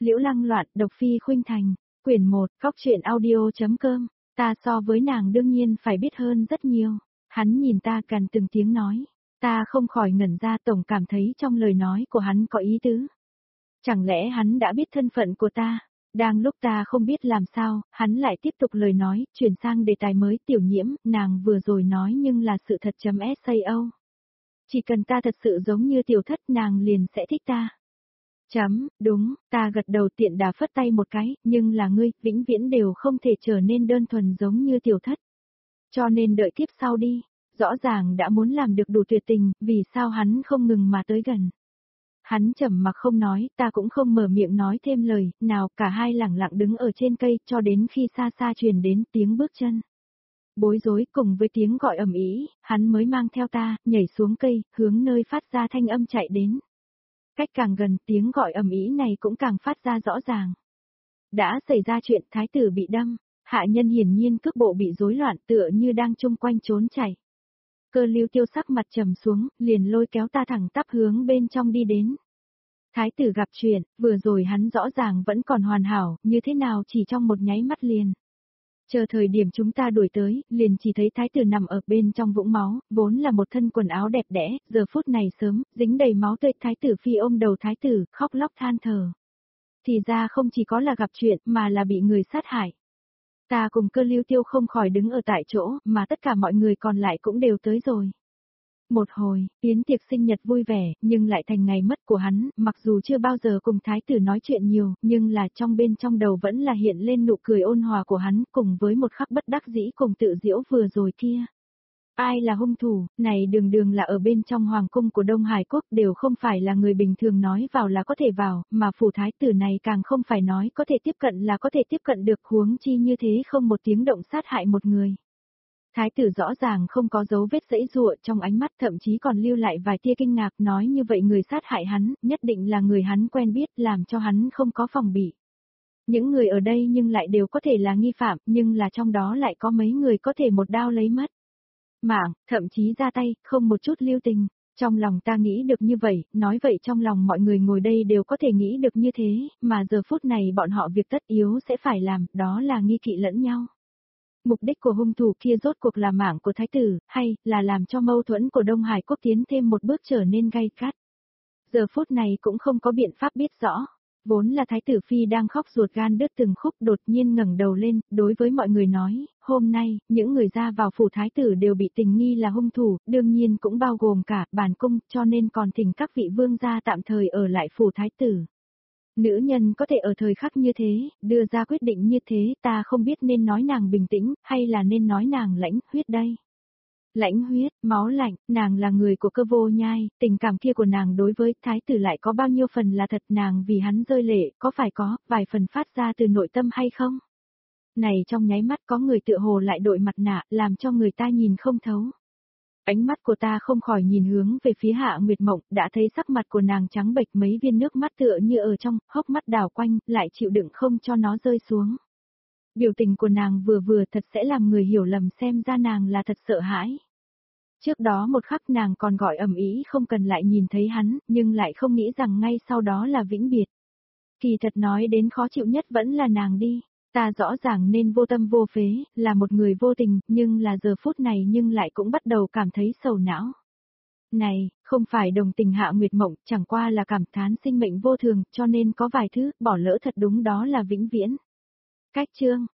Liễu Lăng Loạn, độc phi khuynh thành, quyển 1, Cóc truyện audio.com, ta so với nàng đương nhiên phải biết hơn rất nhiều. Hắn nhìn ta cằn từng tiếng nói, ta không khỏi ngẩn ra, tổng cảm thấy trong lời nói của hắn có ý tứ. Chẳng lẽ hắn đã biết thân phận của ta? Đang lúc ta không biết làm sao, hắn lại tiếp tục lời nói, chuyển sang đề tài mới. Tiểu Nhiễm, nàng vừa rồi nói nhưng là sự thật.sao. Chỉ cần ta thật sự giống như tiểu thất, nàng liền sẽ thích ta. Đúng, ta gật đầu, tiện đà phất tay một cái, nhưng là ngươi, vĩnh viễn đều không thể trở nên đơn thuần giống như tiểu thất. Cho nên đợi kiếp sau đi, rõ ràng đã muốn làm được đủ tuyệt tình, vì sao hắn không ngừng mà tới gần. Hắn trầm mặc không nói, ta cũng không mở miệng nói thêm lời, nào, cả hai lẳng lặng đứng ở trên cây, cho đến khi xa xa truyền đến tiếng bước chân. Bối rối cùng với tiếng gọi ầm ĩ, hắn mới mang theo ta, nhảy xuống cây, hướng nơi phát ra thanh âm chạy đến. Cách càng gần, tiếng gọi ầm ĩ này cũng càng phát ra rõ ràng. Đã xảy ra chuyện, thái tử bị đâm, hạ nhân hiển nhiên cước bộ bị rối loạn, tựa như đang chung quanh trốn chạy. Cơ Lưu Tiêu sắc mặt trầm xuống, liền lôi kéo ta thẳng tắp hướng bên trong đi đến. Thái tử gặp chuyện, vừa rồi hắn rõ ràng vẫn còn hoàn hảo, như thế nào chỉ trong một nháy mắt liền. Chờ thời điểm chúng ta đuổi tới, liền chỉ thấy thái tử nằm ở bên trong vũng máu, vốn là một thân quần áo đẹp đẽ, giờ phút này sớm, dính đầy máu tươi. Thái tử phi ôm đầu thái tử, khóc lóc than thở. Thì ra không chỉ có là gặp chuyện, mà là bị người sát hại. Ta cùng Cơ Lưu Tiêu không khỏi đứng ở tại chỗ, mà tất cả mọi người còn lại cũng đều tới rồi. Một hồi, yến tiệc sinh nhật vui vẻ, nhưng lại thành ngày mất của hắn, mặc dù chưa bao giờ cùng thái tử nói chuyện nhiều, nhưng là bên trong đầu vẫn là hiện lên nụ cười ôn hòa của hắn, cùng với một khắc bất đắc dĩ cùng tự giễu vừa rồi kia. Ai là hung thủ, này đường đường là ở bên trong hoàng cung của Đông Hải Quốc, đều không phải là người bình thường nói vào là có thể vào, mà phủ thái tử này càng không phải nói có thể tiếp cận là có thể tiếp cận được, huống chi như thế không một tiếng động sát hại một người. Thái tử rõ ràng không có dấu vết giãy giụa trong ánh mắt, thậm chí còn lưu lại vài tia kinh ngạc, nói như vậy người sát hại hắn, nhất định là người hắn quen biết, làm cho hắn không có phòng bị. Những người ở đây nhưng lại đều có thể là nghi phạm, nhưng là trong đó lại có mấy người có thể một đao lấy mất mạng, thậm chí ra tay, không một chút lưu tình. Trong lòng ta nghĩ được như vậy, nói vậy trong lòng mọi người ngồi đây đều có thể nghĩ được như thế, mà giờ phút này bọn họ việc tất yếu sẽ phải làm, đó là nghi kỵ lẫn nhau. Mục đích của hung thủ kia rốt cuộc là mạng của thái tử, hay là làm cho mâu thuẫn của Đông Hải Quốc tiến thêm một bước trở nên gay gắt. Giờ phút này cũng không có biện pháp biết rõ. Vốn là thái tử phi đang khóc ruột gan đứt từng khúc, đột nhiên ngẩng đầu lên, đối với mọi người nói, hôm nay, những người ra vào phủ thái tử đều bị tình nghi là hung thủ, đương nhiên cũng bao gồm cả bản cung, cho nên còn thỉnh các vị vương gia tạm thời ở lại phủ thái tử. Nữ nhân có thể ở thời khắc như thế, đưa ra quyết định như thế, ta không biết nên nói nàng bình tĩnh, hay là nên nói nàng lãnh huyết đây. Lãnh huyết, máu lạnh, nàng là người của Cơ Vô Nhai, tình cảm kia của nàng đối với thái tử lại có bao nhiêu phần là thật, nàng vì hắn rơi lệ, có phải có, vài phần phát ra từ nội tâm hay không? Này trong nháy mắt có người tựa hồ lại đội mặt nạ, làm cho người ta nhìn không thấu. Ánh mắt của ta không khỏi nhìn hướng về phía Hạ Nguyệt Mộng, đã thấy sắc mặt của nàng trắng bệch, mấy viên nước mắt tựa như ở trong, hốc mắt đảo quanh, lại chịu đựng không cho nó rơi xuống. Biểu tình của nàng vừa vừa thật sẽ làm người hiểu lầm, xem ra nàng là thật sợ hãi. Trước đó một khắc nàng còn gọi ầm ĩ không cần lại nhìn thấy hắn, nhưng lại không nghĩ rằng ngay sau đó là vĩnh biệt. Kỳ thật nói đến khó chịu nhất vẫn là nàng đi. Ta rõ ràng nên vô tâm vô phế, là một người vô tình, nhưng là giờ phút này nhưng lại cũng bắt đầu cảm thấy sầu não. Này, không phải đồng tình Hạ Nguyệt Mộng, chẳng qua là cảm thán sinh mệnh vô thường, cho nên có vài thứ, bỏ lỡ thật đúng đó là vĩnh viễn. Cách chương.